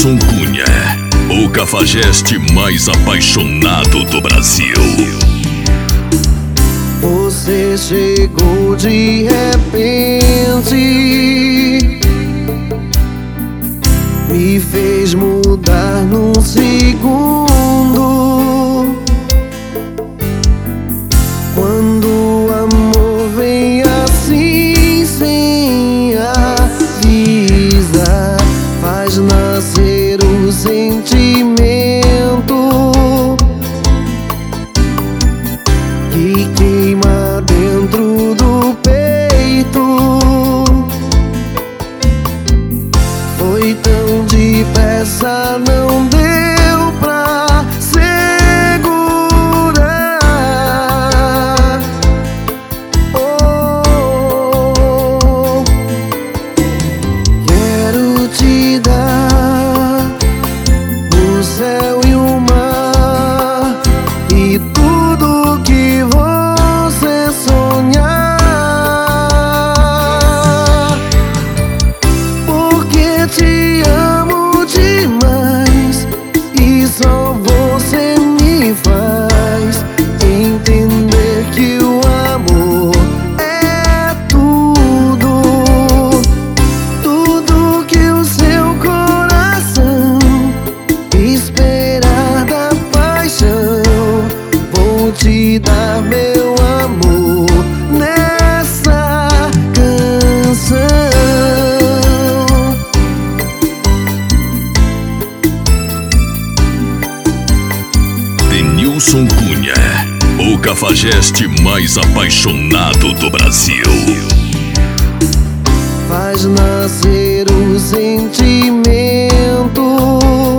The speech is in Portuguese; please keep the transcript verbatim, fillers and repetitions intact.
Denilson Cunha, o cafajeste mais apaixonado do Brasil. Você chegou de repente, me fez mudar num segundo. Quando o amor vem assim sem avisar, faz nascer o sentimento que queima dentro do peito. Foi tão depressa, não deu pra segurar. Oh, quero te dar o céu e o mar e tudo que você sonhar, porque te amo demais e só você me faz entender que o amor é tudo, tudo que o seu coração esperar da paixão. Vou te dar meu amor nessa canção. Denilson Cunha, o cafajeste mais apaixonado do Brasil. Faz nascer o sentimento